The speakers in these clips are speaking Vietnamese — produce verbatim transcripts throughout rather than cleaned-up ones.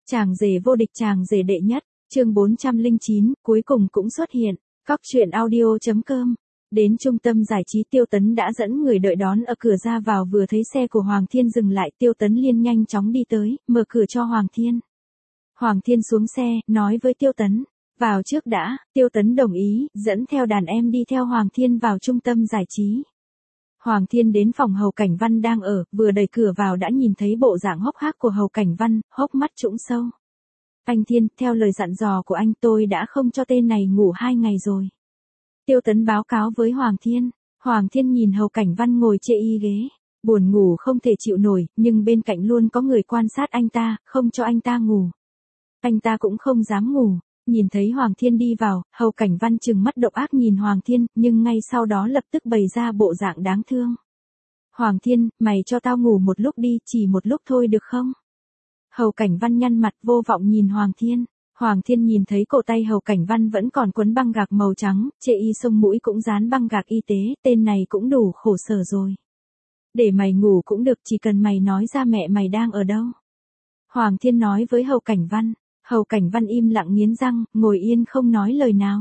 Chàng rể vô địch, chàng rể đệ nhất, chương bốn trăm lẻ chín, cuối cùng cũng xuất hiện. Cóc truyện audio chấm com. Đến trung tâm giải trí, Tiêu Tấn đã dẫn người đợi đón ở cửa ra vào, vừa thấy xe của Hoàng Thiên dừng lại, Tiêu Tấn liền nhanh chóng đi tới, mở cửa cho Hoàng Thiên. Hoàng Thiên xuống xe, nói với Tiêu Tấn, vào trước đã. Tiêu Tấn đồng ý, dẫn theo đàn em đi theo Hoàng Thiên vào trung tâm giải trí. Hoàng Thiên đến phòng Hầu Cảnh Văn đang ở, vừa đẩy cửa vào đã nhìn thấy bộ dạng hốc hác của Hầu Cảnh Văn, hốc mắt trũng sâu. Anh Thiên, theo lời dặn dò của anh, tôi đã không cho tên này ngủ hai ngày rồi. Tiêu Tấn báo cáo với Hoàng Thiên. Hoàng Thiên nhìn Hầu Cảnh Văn ngồi chê y ghế, buồn ngủ không thể chịu nổi, nhưng bên cạnh luôn có người quan sát anh ta, không cho anh ta ngủ. Anh ta cũng không dám ngủ. Nhìn thấy Hoàng Thiên đi vào, Hầu Cảnh Văn trừng mắt độc ác nhìn Hoàng Thiên, nhưng ngay sau đó lập tức bày ra bộ dạng đáng thương. Hoàng Thiên, mày cho tao ngủ một lúc đi, chỉ một lúc thôi được không? Hầu Cảnh Văn nhăn mặt vô vọng nhìn Hoàng Thiên. Hoàng Thiên nhìn thấy cổ tay Hầu Cảnh Văn vẫn còn quấn băng gạc màu trắng, chê y sông mũi cũng dán băng gạc y tế, tên này cũng đủ khổ sở rồi. Để mày ngủ cũng được, chỉ cần mày nói ra mẹ mày đang ở đâu. Hoàng Thiên nói với Hầu Cảnh Văn. Hầu Cảnh Văn im lặng nghiến răng, ngồi yên không nói lời nào.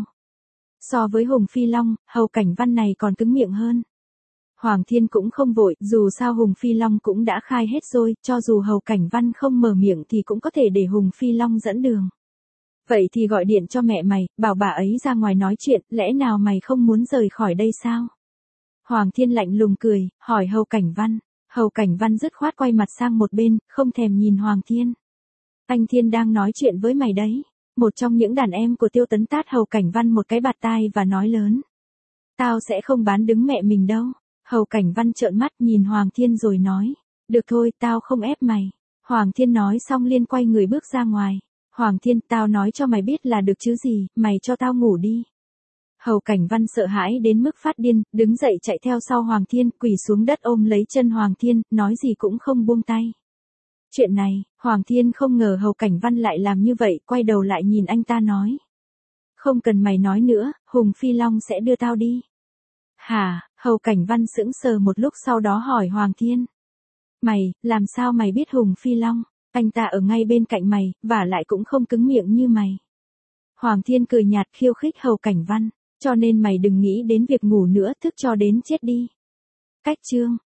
So với Hùng Phi Long, Hầu Cảnh Văn này còn cứng miệng hơn. Hoàng Thiên cũng không vội, dù sao Hùng Phi Long cũng đã khai hết rồi, cho dù Hầu Cảnh Văn không mở miệng thì cũng có thể để Hùng Phi Long dẫn đường. Vậy thì gọi điện cho mẹ mày, bảo bà ấy ra ngoài nói chuyện, lẽ nào mày không muốn rời khỏi đây sao? Hoàng Thiên lạnh lùng cười, hỏi Hầu Cảnh Văn. Hầu Cảnh Văn dứt khoát quay mặt sang một bên, không thèm nhìn Hoàng Thiên. Anh Thiên đang nói chuyện với mày đấy. Một trong những đàn em của Tiêu Tấn tát Hầu Cảnh Văn một cái bạt tai và nói lớn. Tao sẽ không bán đứng mẹ mình đâu. Hầu Cảnh Văn trợn mắt nhìn Hoàng Thiên rồi nói. Được thôi, tao không ép mày. Hoàng Thiên nói xong liền quay người bước ra ngoài. Hoàng Thiên, tao nói cho mày biết là được chứ gì, mày cho tao ngủ đi. Hầu Cảnh Văn sợ hãi đến mức phát điên, đứng dậy chạy theo sau Hoàng Thiên, quỳ xuống đất ôm lấy chân Hoàng Thiên, nói gì cũng không buông tay. Chuyện này, Hoàng Thiên không ngờ Hầu Cảnh Văn lại làm như vậy, quay đầu lại nhìn anh ta nói. Không cần mày nói nữa, Hùng Phi Long sẽ đưa tao đi. Hả? Hầu Cảnh Văn sững sờ một lúc sau đó hỏi Hoàng Thiên. Mày, làm sao mày biết Hùng Phi Long? Anh ta ở ngay bên cạnh mày, và lại cũng không cứng miệng như mày. Hoàng Thiên cười nhạt khiêu khích Hầu Cảnh Văn. Cho nên mày đừng nghĩ đến việc ngủ nữa, thức cho đến chết đi. Cách chương.